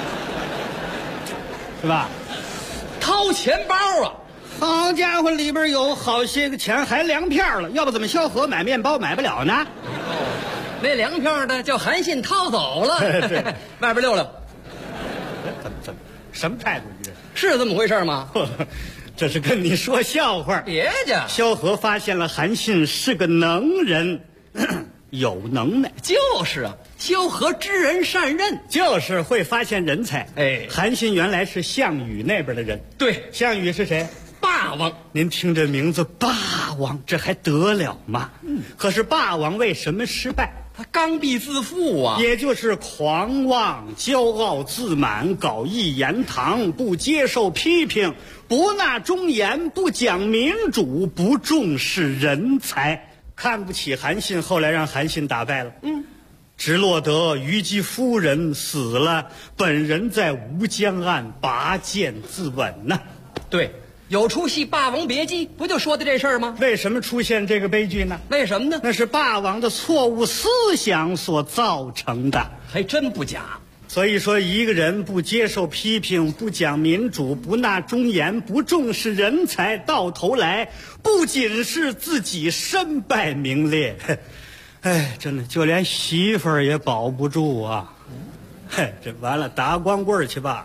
是吧？ 掏钱包啊！ 好家伙，里边有好些个钱，还粮票了。要不怎么萧何买面包买不了呢？ 那粮票呢，叫韩信掏走了。 对， 外边溜溜。 什么态度？你是这么回事吗？ 这是跟你说笑话。 别介， 萧何发现了韩信是个能人，有能耐。 就是啊，萧何知人善任， 就是会发现人才。 哎， 韩信原来是项羽那边的人。 对， 项羽是谁？ 霸王。 您听这名字，霸王，这还得了吗？可是霸王为什么失败？ 他刚愎自负啊， 也就是狂妄、骄傲自满，搞一言堂，不接受批评，不纳忠言，不讲民主，不重视人才，看不起韩信。后来让韩信打败了。直落得虞姬夫人死了，本人在吴江岸拔剑自刎呐。 对。有出戏《霸王别姬》，不就说的这事儿吗？ 为什么出现这个悲剧呢？ 为什么呢？ 那是霸王的错误思想所造成的， 还真不假。 所以说，一个人不接受批评，不讲民主，不纳忠言，不重视人才，到头来不仅是自己身败名裂，哎，真的就连媳妇儿也保不住啊！嘿，这完了，打光棍去吧。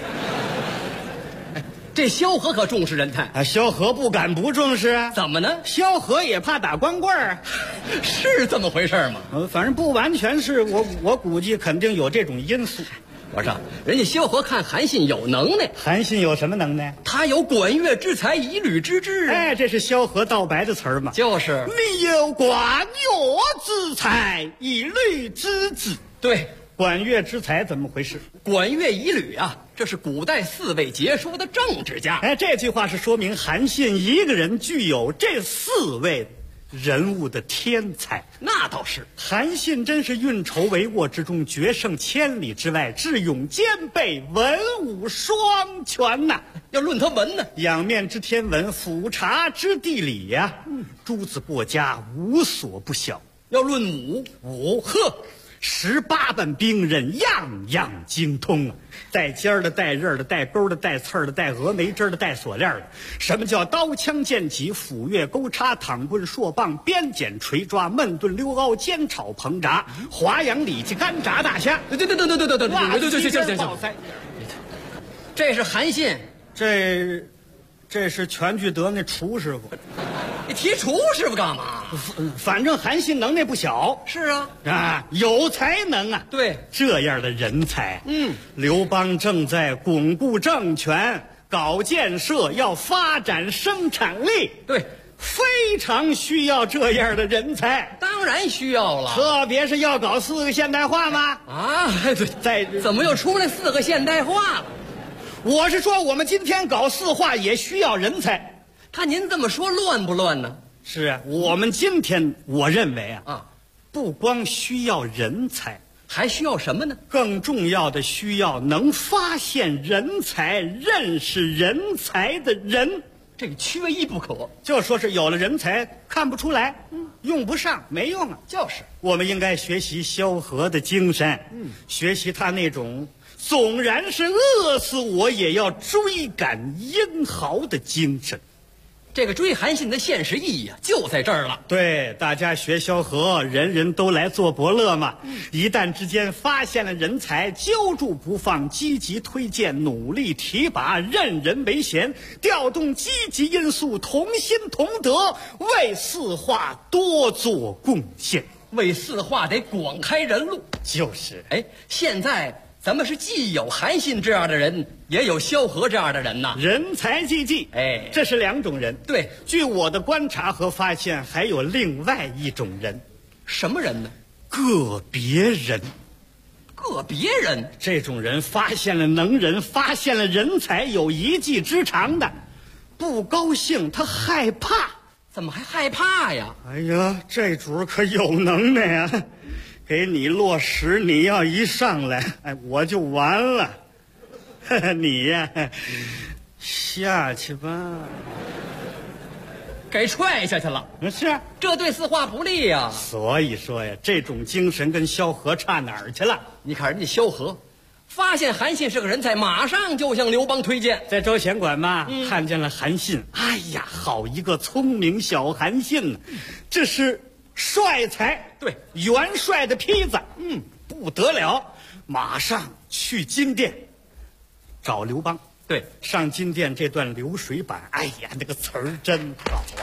这萧何可重视人才啊！萧何不敢不重视啊！ 怎么呢？ 萧何也怕打光棍儿， 是这么回事吗？ 反正不完全是我估计肯定有这种因素。 我说，人家萧何看韩信有能耐， 韩信有什么能耐？ 他有管乐之才，以律之智。 哎，这是萧何道白的词儿嘛？ 就是你有管乐之才，以律之智。 对。 管乐之才怎么回事？ 管乐以律啊，这是古代4位杰出的政治家。 哎，这句话是说明韩信一个人具有这4位人物的天才。 那倒是， 韩信真是运筹帷幄之中，决胜千里之外，智勇兼备，文武双全呐。 要论他文呢， 仰面知天文，俯察知地理呀。诸子过家，无所不晓。 要论武， 呵。18般兵刃，样样精通啊！带尖儿的，带刃儿的，带钩的，带刺儿的，带峨眉针的，带锁链的。什么叫刀枪剑戟斧钺钩叉躺棍槊棒鞭锏锤抓闷炖溜熬煎炒烹炸华阳里脊干炸大虾？ 对，行，这是韩信， 这是全聚德那厨师傅。 你提厨师傅干嘛？ 反正韩信能耐不小。 是啊， 有才能啊。 对， 这样的人才，刘邦正在巩固政权，搞建设，要发展生产力。 对， 非常需要这样的人才。 当然需要了， 特别是要搞4个现代化吗？ 啊，对，怎么又出来4个现代化了？ 我是说，我们今天搞4化也需要人才。 看您这么说，乱不乱呢？ 是啊，我们今天我认为不光需要人才， 还需要什么呢？ 更重要的需要能发现人才、认识人才的人， 这个缺一不可。 就说是有了人才看不出来，用不上，没用啊。 就是我们应该学习萧何的精神，学习他那种纵然是饿死我也要追赶英豪的精神。 这个追韩信的现实意义啊，就在这儿了。 对，大家学萧何，人人都来做伯乐嘛。一旦之间发现了人才，揪住不放，积极推荐，努力提拔，任人唯贤，调动积极因素，同心同德，为4化多做贡献。 为4化得广开人路。 就是， 哎，现在咱们是既有韩信这样的人，也有萧何这样的人呐， 人才济济。 哎， 这是2种人。 对， 据我的观察和发现，还有另外一种人。 什么人呢？ 个别人。 个别人， 这种人发现了能人，发现了人才，有一技之长的，不高兴，他害怕。 怎么还害怕呀？ 哎呀，这主可有能耐啊！给你落实，你要一上来，哎，我就完了。你呀，下去吧。 给踹下去了。 是啊， 这对4化不利呀。 所以说呀，这种精神跟萧何差哪儿去了？ 你看人家萧何，发现韩信是个人才，马上就向刘邦推荐。 在招贤馆嘛，看见了韩信，哎呀，好一个聪明小韩信呢！这是帅才， 对， 元帅的坯子，不得了！马上去金殿找刘邦。 对， 上金殿这段流水板，哎呀，那个词儿真好啊！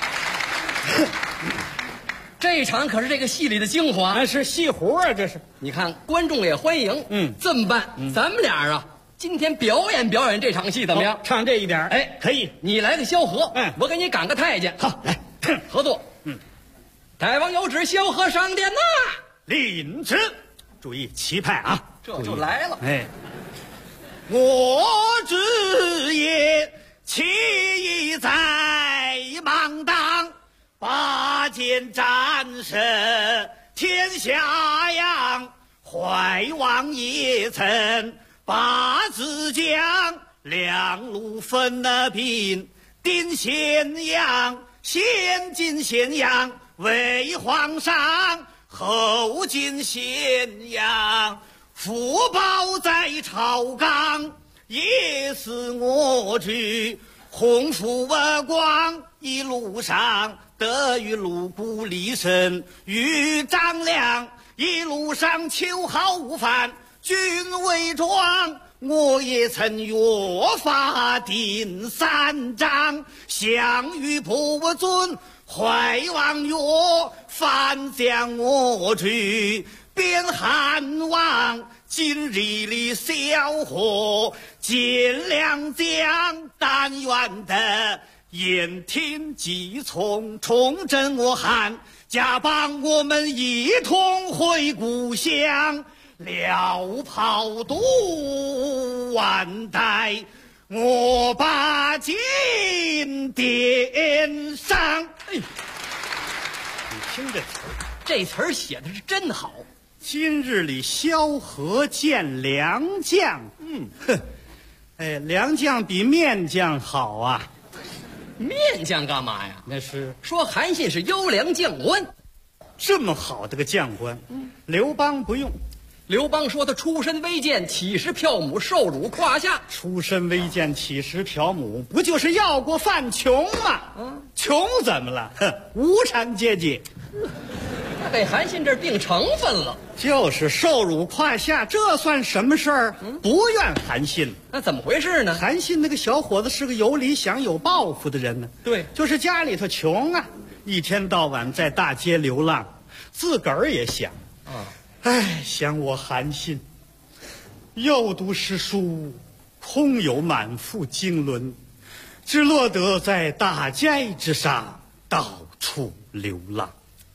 这一场可是这个戏里的精华， 那是戏活啊，这是。 你看观众也欢迎。这么办，咱们俩啊，今天表演这场戏怎么样？ 唱这一点， 哎， 可以。 你来个萧何，我给你赶个太监。 好，来合作。大王有旨，萧何上殿呐！ 领旨。注意齐派啊， 这就来了。 哎，我之言，其意在莽当，拔剑斩首天下扬，怀王也曾把子将，两路分兵定咸阳，先进咸阳为皇上，后进咸阳，福报在朝纲，也是我去鸿福光，一路上得与卢谷立身与张良，一路上秋毫无犯，君为庄，我也曾约法定3章，项羽不尊，怀王曰反将我去变汉王，今日里萧何见良将，但愿的言听计从，重振我汉，加帮我们一同回故乡，辽炮渡万代，我把金殿上。哎，你听这词儿， 这词儿写的是真好。 今日里萧何见良将，哎，良将比面将好啊。 面将干嘛呀？ 那是说韩信是优良将官， 这么好的个将官，刘邦不用。 刘邦说他出身微贱，乞食嫖母，受辱胯下。 出身微贱，乞食嫖母，不就是要过饭穷吗？穷怎么了？无产阶级。 给韩信这儿定成分了， 就是受辱胯下，这算什么事儿？不怨韩信。 那怎么回事呢？ 韩信那个小伙子是个有理想、有抱负的人呢。 对， 就是家里头穷啊，一天到晚在大街流浪，自个儿也想。哎，想我韩信，又读诗书，空有满腹经纶，只落得在大街之上，到处流浪。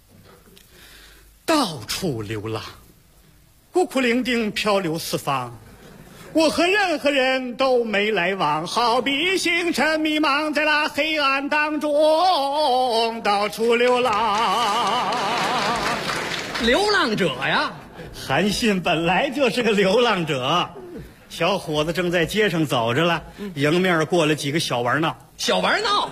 到处流浪，孤苦伶仃漂流四方，我和任何人都没来往，好比星辰迷茫在那黑暗当中，到处流浪。 流浪者呀， 韩信本来就是个流浪者。小伙子正在街上走着了，迎面过来几个小玩闹。 小玩闹？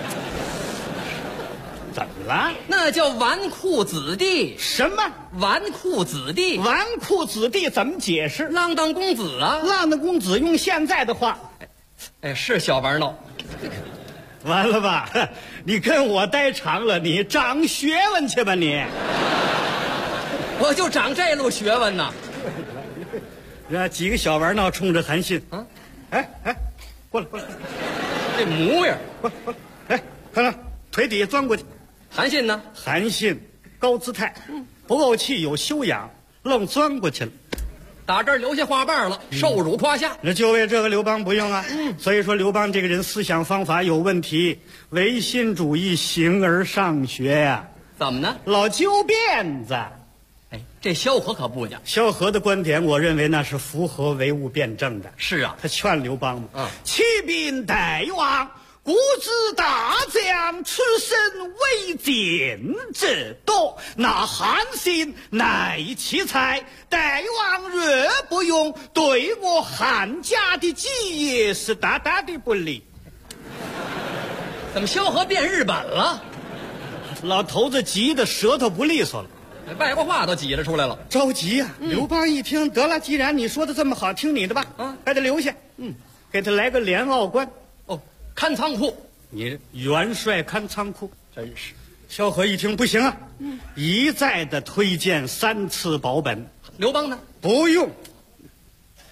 怎么了？ 那叫纨绔子弟。 什么纨绔子弟？ 纨绔子弟怎么解释？ 浪荡公子啊！ 浪荡公子用现在的话， 哎，是小玩闹。 完了吧？你跟我待长了，你长学问去吧你。 我就长这路学问呢。 这几个小玩闹冲着韩信，哎，过来， 这模样， 过来，哎，看看腿底下钻过去。 韩信呢？ 韩信高姿态，不怄气，有修养，愣钻过去了。 打这儿留下花瓣了，受辱胯下。 那就为这个刘邦不用啊。所以说刘邦这个人思想方法有问题，唯心主义，形而上学呀。 怎么呢？ 老揪辫子。 哎，这萧何可不讲。 萧何的观点，我认为那是符合唯物辩证的。 是啊， 他劝刘邦嘛，启禀大王，古之大将，出身为贱者多，那韩信乃其才。大王若不用，对我韩家的基业是大大的不利。 怎么萧何变日本了？ 老头子急得舌头不利索了。 外国话都挤了出来了， 着急呀！刘邦一听，得了，既然你说的这么好，听你的吧，把他留下，给他来个连奥官， 看仓库， 你元帅看仓库， 真是。 萧何一听不行啊，一再的推荐3次保本。 刘邦呢？ 不用。哎，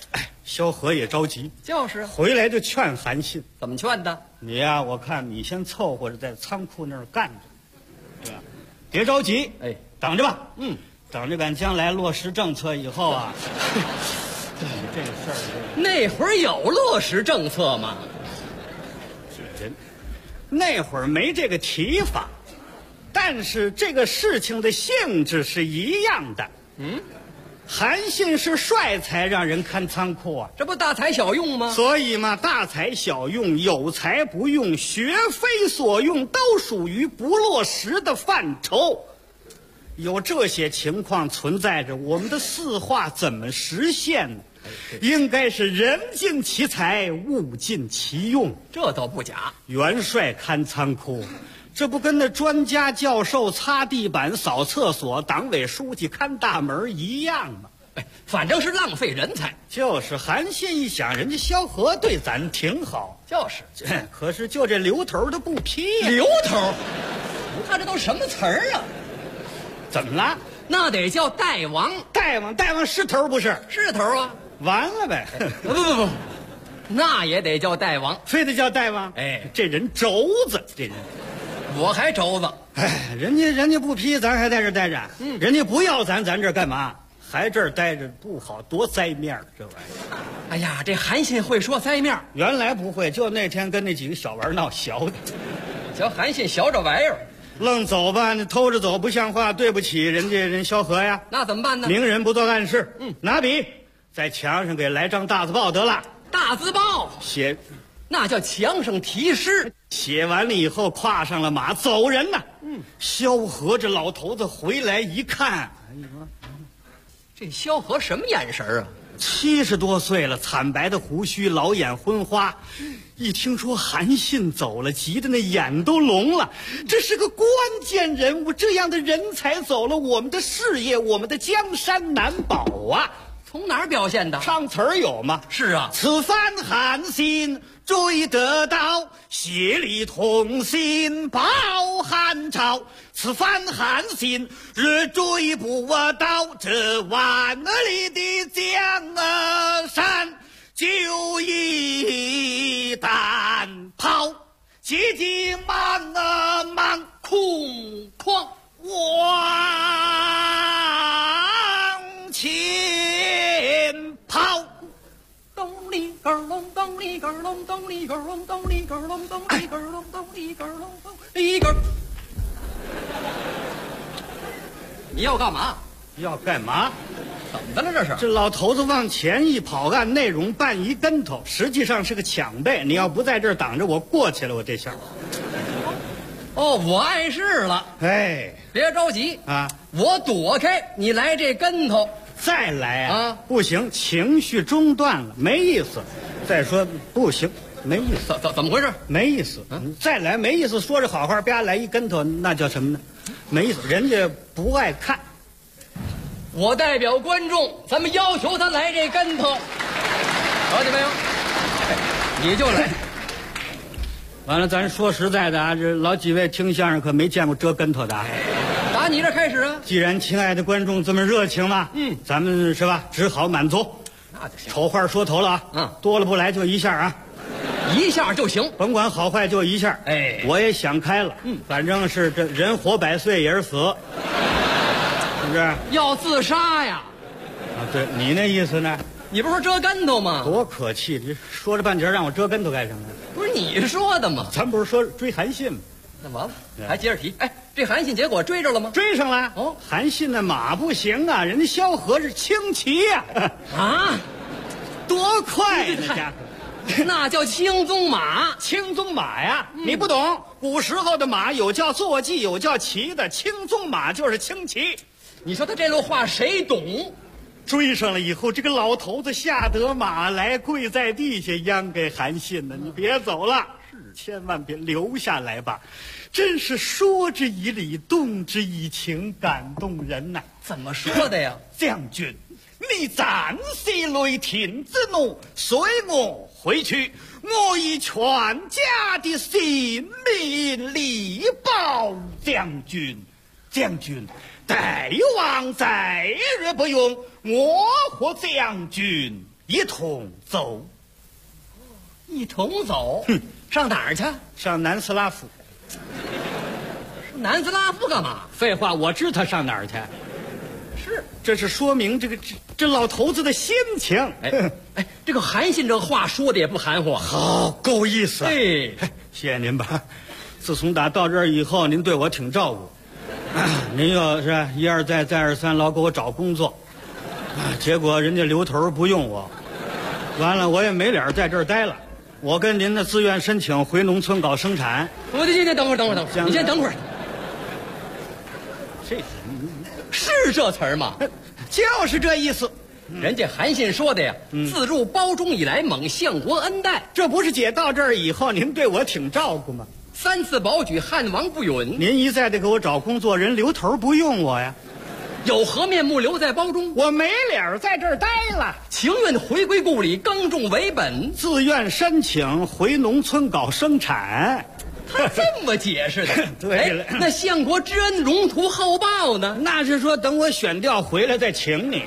萧何也着急， 就是回来就劝韩信， 怎么劝的？ 你呀，我看你先凑合着在仓库那儿干着，对吧？别着急， 哎， 等着吧。等着赶将来落实政策以后啊，这个事儿， 那会儿有落实政策吗？ 人那会儿没这个提法，但是这个事情的性质是一样的。韩信是帅才让人看仓库啊， 这不大材小用吗？ 所以嘛，大材小用、有才不用、学非所用，都属于不落实的范畴。有这些情况存在着，我们的四化怎么实现呢？应该是人尽其才，物尽其用， 这都不假。 元帅看仓库，这不跟那专家教授擦地板、扫厕所，党委书记看大门一样吗？ 哎，反正是浪费人才。 就是韩信一想，人家萧何对咱挺好， 就是， 可是就这刘头他不批呀。 刘头，他这都什么词儿啊？ 怎么了？ 那得叫代王。 代王是头不是？ 是头啊。 完了呗。 不，那也得叫代王， 非得叫代王。 哎， 这人轴子，这人。 我还轴子。 哎，人家不批，咱还在这待着。人家不要咱这儿干嘛？还这儿待着不好，多栽面这玩意儿。 哎呀，这韩信会说栽面， 原来不会，就那天跟那几个小娃闹小的。 瞧韩信小这玩意儿， 愣走吧，你偷着走不像话，对不起人萧何呀。 那怎么办呢？ 明人不做暗事。拿笔在墙上给来张大字报得了。 大字报写， 那叫墙上题诗。 写完了以后，跨上了马走人呐。萧何这老头子回来一看，哎呀， 这萧何什么眼神啊 ？70多岁了，惨白的胡须，老眼昏花。一听说韩信走了，急得那眼都聋了。这是个关键人物，这样的人才走了，我们的事业，我们的江山难保啊！ 从哪儿表现的？ 唱词儿有吗？ 是啊， 此番韩信追得到，协力同心报汉朝。此番韩信日追不到，这万里的江山就一旦跑，急急忙忙空旷往前跑。 咚里个隆，咚里个隆，咚里个隆，咚里个隆，咚里个隆，咚里个隆，咚里个。你要干嘛？ 要干嘛？ 怎么的了？这是？ 这老头子往前一跑，按内容绊一跟头，实际上是个抢背。你要不在这儿挡着我，过去了，我这下。 哦，我碍事了。 哎， 别着急啊， 我躲开，你来这跟头。 再来啊！不行，情绪中断了，没意思。再说不行，没意思。 怎么回事？ 没意思。再来没意思，说着好话，啪来一跟头，那叫什么呢？没意思，人家不爱看。 我代表观众，咱们要求他来这跟头，了解没有？你就来。 完了，咱说实在的啊，这老几位听相声可没见过折跟头的啊。 打你这开始啊！ 既然亲爱的观众这么热情嘛，咱们是吧，只好满足。 那就行。 丑话说头了啊，多了不来就一下啊， 一下就行， 甭管好坏就一下。 哎， 我也想开了，反正是这人活100岁也是死，是不是？ 要自杀呀？ 啊，对你那意思呢？ 你不是说折跟头吗？ 多可气！这说着半截让我折跟头干什么？ 不是你说的吗？ 咱不是说追韩信吗？ 那完了，还接着提。哎，这韩信结果追着了吗？ 追上了。 哦， 韩信那马不行啊，人家萧何是轻骑呀。 啊， 多快这家伙！ 那叫青鬃马， 青鬃马呀，你不懂。古时候的马有叫坐骑，有叫骑的，青鬃马就是轻骑。 你说他这路话谁懂？ 追上了以后，这个老头子下得马来，跪在地下央给韩信呢：“你别走了，千万别留下来吧！真是说之以理，动之以情，感动人呐！” 怎么说的呀？ 将军，你暂息雷霆之怒，随我回去，我以全家的性命力保将军。将军，待王在日不用，我和将军一同走。 一同走？上哪儿去？ 上南斯拉夫。 南斯拉夫干嘛？ 废话，我知他上哪儿去。 是， 这是说明这老头子的心情。 哎，这个韩信这话说的也不含糊， 好，够意思。 哎， 谢谢您吧。自从到这儿以后，您对我挺照顾。您要是一而再再而三老给我找工作，结果人家留头不用我，完了我也没脸在这儿待了。我跟您的自愿申请回农村搞生产。 我这等会儿，你先等会儿。 这是这词儿吗？ 就是这意思。 人家韩信说的呀，自入包中以来，蒙相国恩待。 这不是姐到这儿以后，您对我挺照顾吗 ？3次保举，汉王不允。 您一再的给我找工作，人留头不用我呀。 有何面目留在包中？ 我没脸在这儿待了， 情愿回归故里，耕种为本， 自愿申请回农村搞生产。 他这么解释的。 对了， 那相国之恩，荣图厚报呢？ 那是说等我选调回来再请你。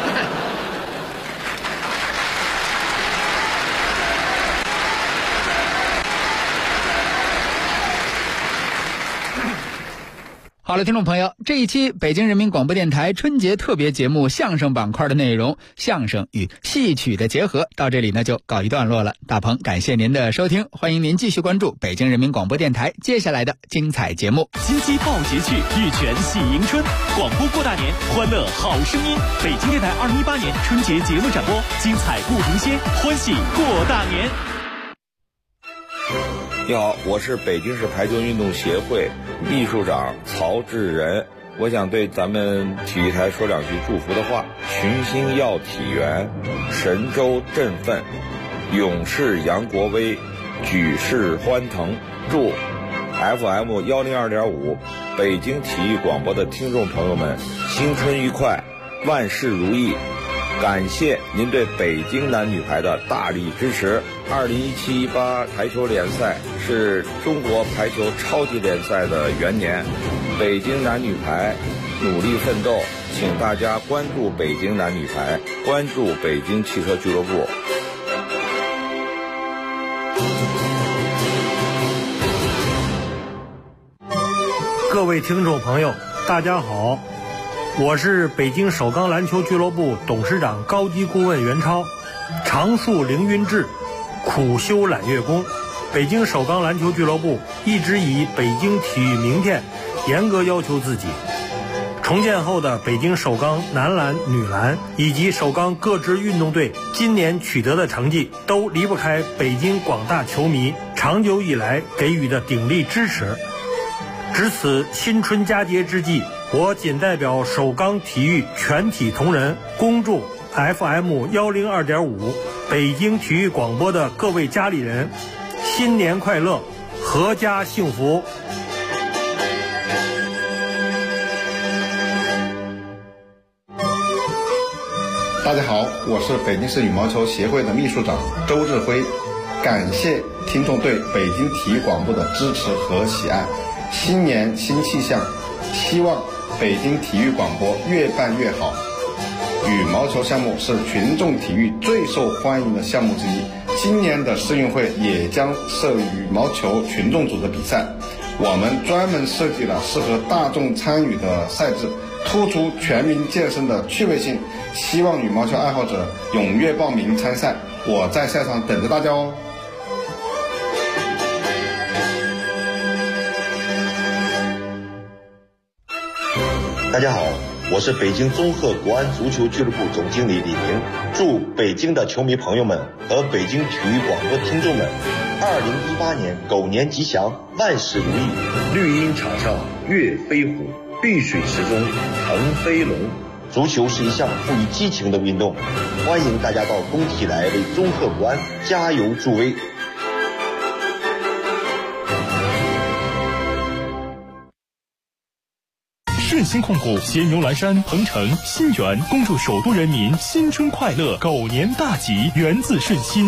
好了，听众朋友，这一期北京人民广播电台春节特别节目相声板块的内容，相声与戏曲的结合，到这里呢就告一段落了。大鹏感谢您的收听，欢迎您继续关注北京人民广播电台接下来的精彩节目。 金鸡报捷去，玉泉喜迎春，广播过大年，欢乐好声音。北京电台2018年春节节目展播，精彩不停歇，欢喜过大年。 你好，我是北京市排球运动协会秘书长曹志仁，我想对咱们体育台说两句祝福的话：群星耀体元，神州振奋，勇士扬国威，举世欢腾。祝 FM 102.5北京体育广播的听众朋友们新春愉快，万事如意。感谢您对北京男女排的大力支持。2017-18排球联赛是中国排球超级联赛的元年，北京男女排努力奋斗，请大家关注北京男女排，关注北京汽车俱乐部。 各位听众朋友，大家好，我是北京首钢篮球俱乐部董事长高级顾问袁超。常树凌云志，苦修揽月功。北京首钢篮球俱乐部一直以北京体育明天严格要求自己。重建后的北京首钢男篮、女篮以及首钢各支运动队今年取得的成绩，都离不开北京广大球迷长久以来给予的鼎力支持。值此新春佳节之际，我谨代表首钢体育全体同仁，恭祝 FM 102.5北京体育广播的各位家里人新年快乐，阖家幸福。 大家好，我是北京市羽毛球协会的秘书长周志辉，感谢听众对北京体育广播的支持和喜爱。新年新气象，希望北京体育广播越办越好。羽毛球项目是群众体育最受欢迎的项目之一，今年的世运会也将设羽毛球群众组的比赛，我们专门设计了适合大众参与的赛制，突出全民健身的趣味性，希望羽毛球爱好者踊跃报名参赛，我在赛场等着大家哦。 大家好，我是北京综合国安足球俱乐部总经理李宁，祝北京的球迷朋友们和北京体育广播听众们2018年狗年吉祥，万事如意。绿茵场上跃飞虎，绿水池中腾飞龙。足球是一项富于激情的运动，欢迎大家到工体来为综合国安加油助威。 顺鑫控股、仙游蓝山、鹏城、新源，恭祝首都人民新春快乐，狗年大吉，源自顺鑫。